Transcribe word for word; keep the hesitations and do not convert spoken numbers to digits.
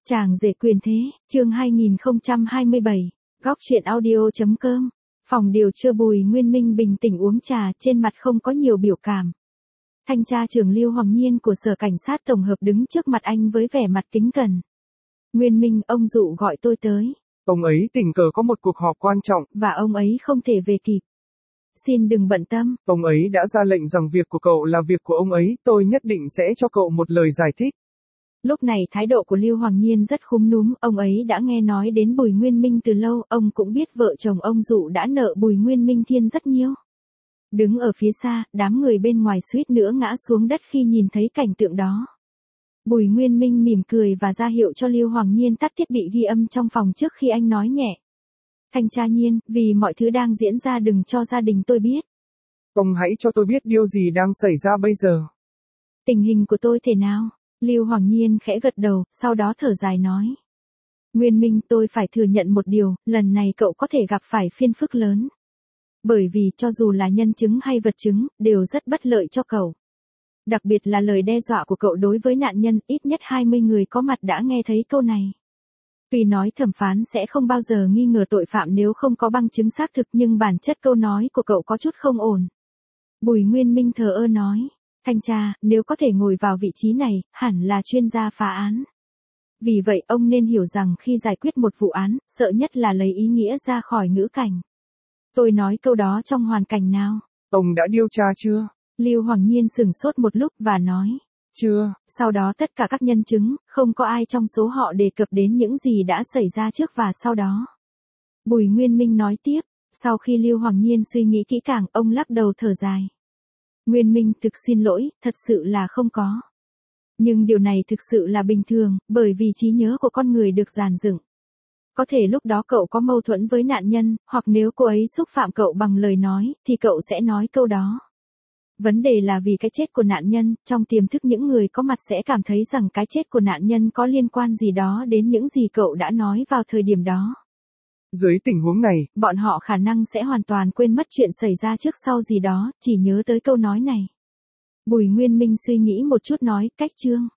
Chàng rể quyền thế, chương hai nghìn không trăm hai mươi bảy, góc truyện audio.com. Phòng điều tra Bùi Nguyên Minh bình tĩnh uống trà, trên mặt không có nhiều biểu cảm. Thanh tra trưởng Lưu Hoàng Nhiên của Sở Cảnh sát Tổng hợp đứng trước mặt anh với vẻ mặt kính cẩn. Nguyên Minh, ông Dụ gọi tôi tới. Ông ấy tình cờ có một cuộc họp quan trọng. Và ông ấy không thể về kịp. Xin đừng bận tâm. Ông ấy đã ra lệnh rằng việc của cậu là việc của ông ấy, tôi nhất định sẽ cho cậu một lời giải thích. Lúc này thái độ của Lưu Hoàng Nhiên rất khúm núm, ông ấy đã nghe nói đến Bùi Nguyên Minh từ lâu, ông cũng biết vợ chồng ông Dụ đã nợ Bùi Nguyên Minh Thiên rất nhiều. Đứng ở phía xa, đám người bên ngoài suýt nữa ngã xuống đất khi nhìn thấy cảnh tượng đó. Bùi Nguyên Minh mỉm cười và ra hiệu cho Lưu Hoàng Nhiên tắt thiết bị ghi âm trong phòng trước khi anh nói nhẹ. Thanh tra Nhiên, vì mọi thứ đang diễn ra đừng cho gia đình tôi biết. Ông hãy cho tôi biết điều gì đang xảy ra bây giờ. Tình hình của tôi thế nào? Lưu Hoàng Nhiên khẽ gật đầu, sau đó thở dài nói. Nguyên Minh, tôi phải thừa nhận một điều, lần này cậu có thể gặp phải phiền phức lớn. Bởi vì cho dù là nhân chứng hay vật chứng, đều rất bất lợi cho cậu. Đặc biệt là lời đe dọa của cậu đối với nạn nhân, ít nhất hai mươi người có mặt đã nghe thấy câu này. Tuy nói thẩm phán sẽ không bao giờ nghi ngờ tội phạm nếu không có bằng chứng xác thực, nhưng bản chất câu nói của cậu có chút không ổn. Bùi Nguyên Minh thờ ơ nói. Thanh tra, nếu có thể ngồi vào vị trí này, hẳn là chuyên gia phá án. Vì vậy ông nên hiểu rằng khi giải quyết một vụ án, sợ nhất là lấy ý nghĩa ra khỏi ngữ cảnh. Tôi nói câu đó trong hoàn cảnh nào? Ông đã điều tra chưa? Lưu Hoàng Nhiên sửng sốt một lúc và nói. Chưa. Sau đó tất cả các nhân chứng, không có ai trong số họ đề cập đến những gì đã xảy ra trước và sau đó. Bùi Nguyên Minh nói tiếp, sau khi Lưu Hoàng Nhiên suy nghĩ kỹ càng, ông lắc đầu thở dài. Nguyên Minh, thực xin lỗi, thật sự là không có. Nhưng điều này thực sự là bình thường, bởi vì trí nhớ của con người được dàn dựng. Có thể lúc đó cậu có mâu thuẫn với nạn nhân, hoặc nếu cô ấy xúc phạm cậu bằng lời nói, thì cậu sẽ nói câu đó. Vấn đề là vì cái chết của nạn nhân, trong tiềm thức những người có mặt sẽ cảm thấy rằng cái chết của nạn nhân có liên quan gì đó đến những gì cậu đã nói vào thời điểm đó. Dưới tình huống này, bọn họ khả năng sẽ hoàn toàn quên mất chuyện xảy ra trước sau gì đó, chỉ nhớ tới câu nói này. Bùi Nguyên Minh suy nghĩ một chút nói, cách chương.